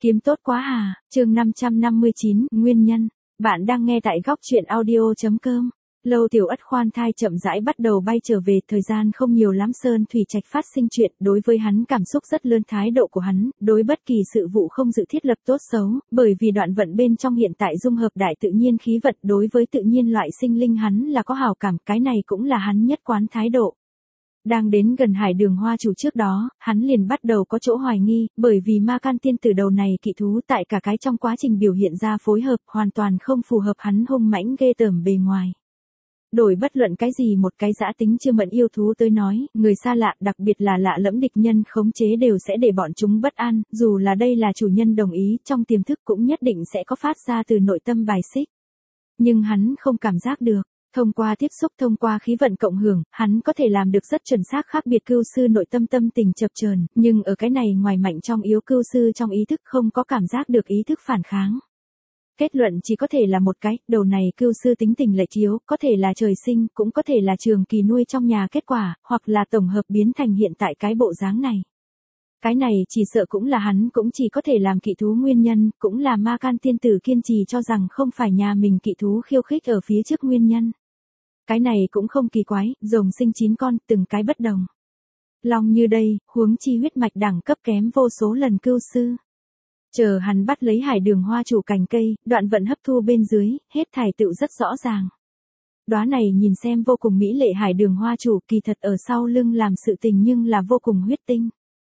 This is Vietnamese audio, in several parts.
Kiếm tốt quá à, chương 559, nguyên nhân. Bạn đang nghe tại góc truyện audio.com. Lâu Tiểu Ất khoan thai chậm rãi bắt đầu bay trở về, thời gian không nhiều lắm Sơn Thủy Trạch phát sinh chuyện, đối với hắn cảm xúc rất lớn, thái độ của hắn, đối bất kỳ sự vụ không dự thiết lập tốt xấu, bởi vì đoạn vận bên trong hiện tại dung hợp đại tự nhiên khí vận, đối với tự nhiên loại sinh linh hắn là có hảo cảm, cái này cũng là hắn nhất quán thái độ. Đang đến gần Hải Đường Hoa Chủ trước đó, hắn liền bắt đầu có chỗ hoài nghi, bởi vì Ma Can Tiên Tử đầu này kỵ thú tại cả cái trong quá trình biểu hiện ra phối hợp, hoàn toàn không phù hợp hắn hung mãnh ghê tởm bề ngoài. Đổi bất luận cái gì một cái dã tính chưa mẫn yêu thú tới nói, người xa lạ, đặc biệt là lạ lẫm địch nhân khống chế đều sẽ để bọn chúng bất an, dù là đây là chủ nhân đồng ý, trong tiềm thức cũng nhất định sẽ có phát ra từ nội tâm bài xích. Nhưng hắn không cảm giác được. Thông qua tiếp xúc, thông qua khí vận cộng hưởng, hắn có thể làm được rất chuẩn xác khác biệt cưu sư nội tâm tâm tình chập chờn, nhưng ở cái này ngoài mạnh trong yếu, cưu sư trong ý thức không có cảm giác được ý thức phản kháng. Kết luận chỉ có thể là một cái, đầu này cưu sư tính tình lệch yếu, có thể là trời sinh, cũng có thể là trường kỳ nuôi trong nhà kết quả, hoặc là tổng hợp biến thành hiện tại cái bộ dáng này. Cái này chỉ sợ cũng là hắn cũng chỉ có thể làm kỵ thú nguyên nhân, cũng là Ma Can Tiên Tử kiên trì cho rằng không phải nhà mình kỵ thú khiêu khích ở phía trước nguyên nhân. Cái này cũng không kỳ quái, rồng sinh 9 con, từng cái bất đồng. Long như đây, huống chi huyết mạch đẳng cấp kém vô số lần cưu sư. Chờ hắn bắt lấy Hải Đường Hoa Chủ cành cây, đoạn vận hấp thu bên dưới, hết thảy tựu rất rõ ràng. Đóa này nhìn xem vô cùng mỹ lệ Hải Đường Hoa Chủ, kỳ thật ở sau lưng làm sự tình nhưng là vô cùng huyết tinh.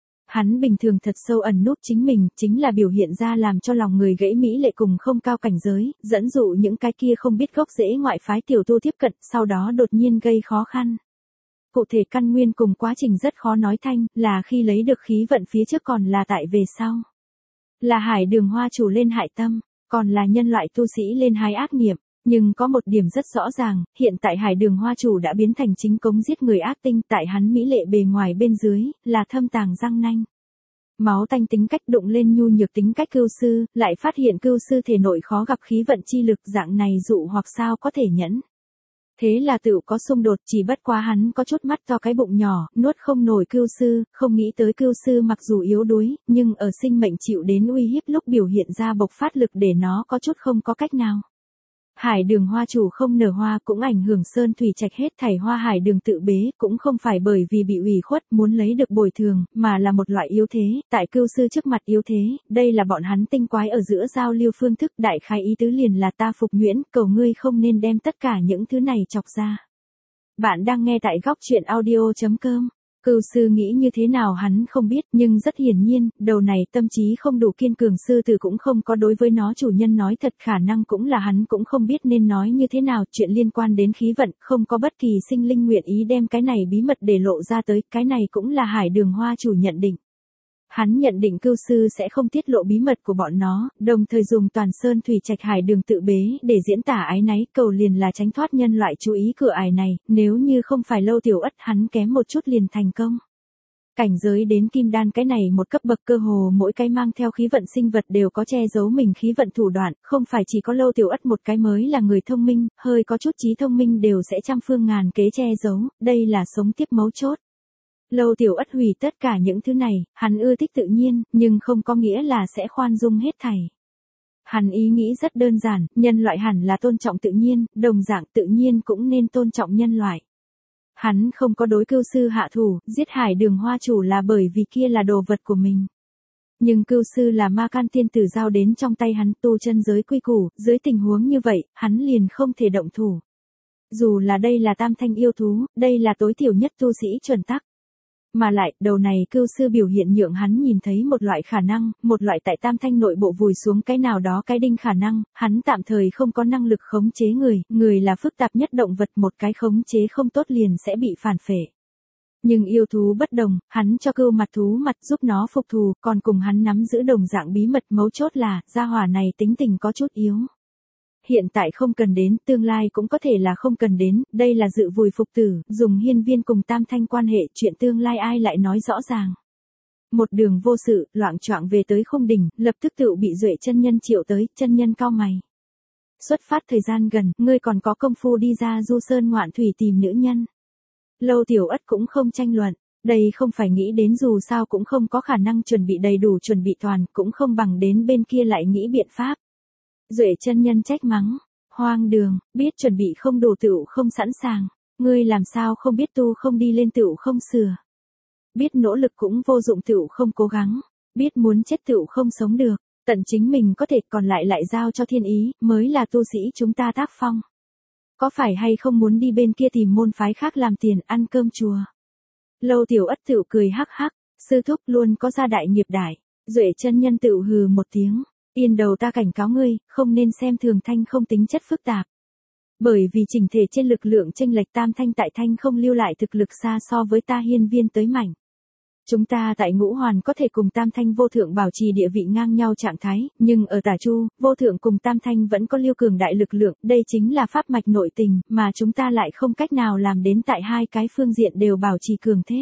Hắn bình thường thật sâu ẩn núp chính mình, chính là biểu hiện ra làm cho lòng người gãy mỹ lệ cùng không cao cảnh giới, dẫn dụ những cái kia không biết gốc rễ ngoại phái tiểu tu tiếp cận, sau đó đột nhiên gây khó khăn. Cụ thể căn nguyên cùng quá trình rất khó nói thanh, là khi lấy được khí vận phía trước còn là tại về sau. Là Hải Đường Hoa Chủ lên hại tâm, còn là nhân loại tu sĩ lên hái ác niệm. Nhưng có một điểm rất rõ ràng, hiện tại Hải Đường Hoa Chủ đã biến thành chính cống giết người ác tinh, tại hắn mỹ lệ bề ngoài bên dưới, là thâm tàng răng nanh. Máu tanh tính cách đụng lên nhu nhược tính cách cưu sư, lại phát hiện cưu sư thể nội khó gặp khí vận chi lực, dạng này dụ hoặc sao có thể nhẫn. Thế là tựu có xung đột, chỉ bất quá hắn có chút mắt to cái bụng nhỏ, nuốt không nổi cưu sư, không nghĩ tới cưu sư mặc dù yếu đuối, nhưng ở sinh mệnh chịu đến uy hiếp lúc biểu hiện ra bộc phát lực để nó có chút không có cách nào. Hải Đường Hoa Chủ không nở hoa cũng ảnh hưởng Sơn Thủy Trạch hết thảy hoa hải đường tự bế, cũng không phải bởi vì bị ủy khuất muốn lấy được bồi thường, mà là một loại yếu thế, tại cưu sư trước mặt yếu thế, đây là bọn hắn tinh quái ở giữa giao lưu phương thức, đại khái ý tứ liền là ta phục nhuyễn, cầu ngươi không nên đem tất cả những thứ này chọc ra. Bạn đang nghe tại góc truyện audio.com. Cưu sư nghĩ như thế nào hắn không biết, nhưng rất hiển nhiên, đầu này tâm trí không đủ kiên cường sư tử cũng không có đối với nó chủ nhân nói thật, khả năng cũng là hắn cũng không biết nên nói như thế nào, chuyện liên quan đến khí vận, không có bất kỳ sinh linh nguyện ý đem cái này bí mật để lộ ra tới, cái này cũng là Hải Đường Hoa Chủ nhận định. Hắn nhận định cưu sư sẽ không tiết lộ bí mật của bọn nó, đồng thời dùng toàn Sơn Thủy Trạch Hải Đường tự bế để diễn tả ái náy, cầu liền là tránh thoát nhân loại chú ý cửa ải này, nếu như không phải Lâu Tiểu Ất hắn kém một chút liền thành công. Cảnh giới đến kim đan cái này một cấp bậc cơ hồ mỗi cái mang theo khí vận sinh vật đều có che giấu mình khí vận thủ đoạn, không phải chỉ có Lâu Tiểu Ất một cái mới là người thông minh, hơi có chút trí thông minh đều sẽ trăm phương ngàn kế che giấu, đây là sống tiếp mấu chốt. Lâu Tiểu Ất hủy tất cả những thứ này, hắn ưa thích tự nhiên, nhưng không có nghĩa là sẽ khoan dung hết thảy. Hắn ý nghĩ rất đơn giản, nhân loại hẳn là tôn trọng tự nhiên, đồng dạng tự nhiên cũng nên tôn trọng nhân loại. Hắn không có đối cưu sư hạ thủ, giết Hải Đường Hoa Chủ là bởi vì kia là đồ vật của mình. Nhưng cưu sư là Ma Can Tiên Tử giao đến trong tay hắn, tu chân giới quy củ, dưới tình huống như vậy, hắn liền không thể động thủ. Dù là đây là tam thanh yêu thú, đây là tối thiểu nhất tu sĩ chuẩn tắc. Mà lại, đầu này cưu sư biểu hiện nhượng hắn nhìn thấy một loại khả năng, một loại tại tam thanh nội bộ vùi xuống cái nào đó cái đinh khả năng, hắn tạm thời không có năng lực khống chế người, người là phức tạp nhất động vật, một cái khống chế không tốt liền sẽ bị phản phệ. Nhưng yêu thú bất đồng, hắn cho cưu mặt thú mặt giúp nó phục thù, còn cùng hắn nắm giữ đồng dạng bí mật, mấu chốt là, gia hỏa này tính tình có chút yếu. Hiện tại không cần đến, tương lai cũng có thể là không cần đến, đây là dự vùi phục tử, dùng hiên viên cùng tam thanh quan hệ, chuyện tương lai ai lại nói rõ ràng. Một đường vô sự, loạng choạng về tới khung đỉnh, lập tức tự bị Duệ chân nhân triệu tới, chân nhân cau mày. Xuất phát thời gian gần, ngươi còn có công phu đi ra du sơn ngoạn thủy tìm nữ nhân. Lâu Tiểu Ất cũng không tranh luận, Đây không phải nghĩ đến dù sao cũng không có khả năng chuẩn bị đầy đủ chuẩn bị toàn, cũng không bằng đến bên kia lại nghĩ biện pháp. Duệ chân nhân trách mắng, hoang đường, biết chuẩn bị không đủ tựu không sẵn sàng, ngươi làm sao không biết tu không đi lên tựu không sửa. Biết nỗ lực cũng vô dụng tựu không cố gắng, biết muốn chết tựu không sống được, tận chính mình có thể còn lại giao cho thiên ý, mới là tu sĩ chúng ta tác phong. Có phải hay không muốn đi bên kia tìm môn phái khác làm tiền ăn cơm chùa? Lâu Tiểu Ất tựu cười hắc hắc, sư thúc luôn có gia đại nghiệp đại. Duệ chân nhân tựu hừ một tiếng, yên đầu ta cảnh cáo ngươi, không nên xem thường thanh không tính chất phức tạp. Bởi vì chỉnh thể trên lực lượng chênh lệch tam thanh tại thanh không lưu lại thực lực xa so với ta hiên viên tới mạnh. Chúng ta tại ngũ hoàn có thể cùng tam thanh vô thượng bảo trì địa vị ngang nhau trạng thái, nhưng ở tả chu, vô thượng cùng tam thanh vẫn có lưu cường đại lực lượng, đây chính là pháp mạch nội tình, mà chúng ta lại không cách nào làm đến tại hai cái phương diện đều bảo trì cường thế.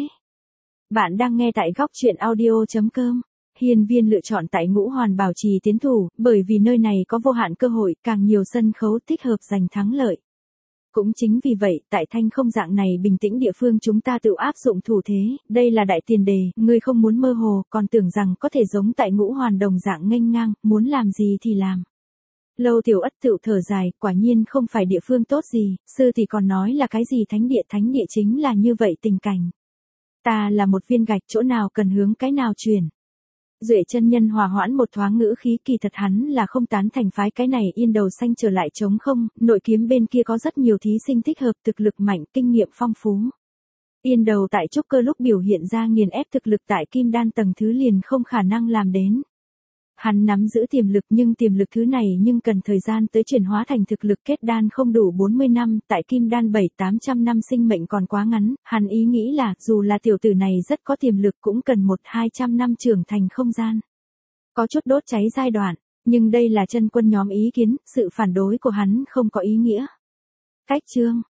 Bạn đang nghe tại góc truyện audio.com. Hiên viên lựa chọn tại ngũ hoàn bảo trì tiến thủ, bởi vì nơi này có vô hạn cơ hội, càng nhiều sân khấu thích hợp giành thắng lợi. Cũng chính vì vậy, tại thanh không dạng này bình tĩnh địa phương chúng ta tự áp dụng thủ thế, đây là đại tiền đề, ngươi không muốn mơ hồ, còn tưởng rằng có thể giống tại ngũ hoàn đồng dạng nghênh ngang, muốn làm gì thì làm. Lâu Tiểu Ất tự thở dài, quả nhiên không phải địa phương tốt gì, sư thì còn nói là cái gì thánh địa chính là như vậy tình cảnh. Ta là một viên gạch, chỗ nào cần hướng cái nào chuyển. Duệ chân nhân hòa hoãn một thoáng ngữ khí, kỳ thật hắn là không tán thành phái cái này yên đầu xanh trở lại trống không, nội kiếm bên kia có rất nhiều thí sinh thích hợp, thực lực mạnh, kinh nghiệm phong phú. Yên đầu tại trúc cơ lúc biểu hiện ra nghiền ép thực lực tại kim đan tầng thứ liền không khả năng làm đến. Hắn nắm giữ tiềm lực nhưng tiềm lực thứ này nhưng cần thời gian tới chuyển hóa thành thực lực, kết đan không đủ 40 năm, tại kim đan 7-800 năm sinh mệnh còn quá ngắn, hắn ý nghĩ là dù là tiểu tử này rất có tiềm lực cũng cần 100-200 năm trưởng thành không gian. Có chút đốt cháy giai đoạn, nhưng đây là chân quân nhóm ý kiến, sự phản đối của hắn không có ý nghĩa. Cách chương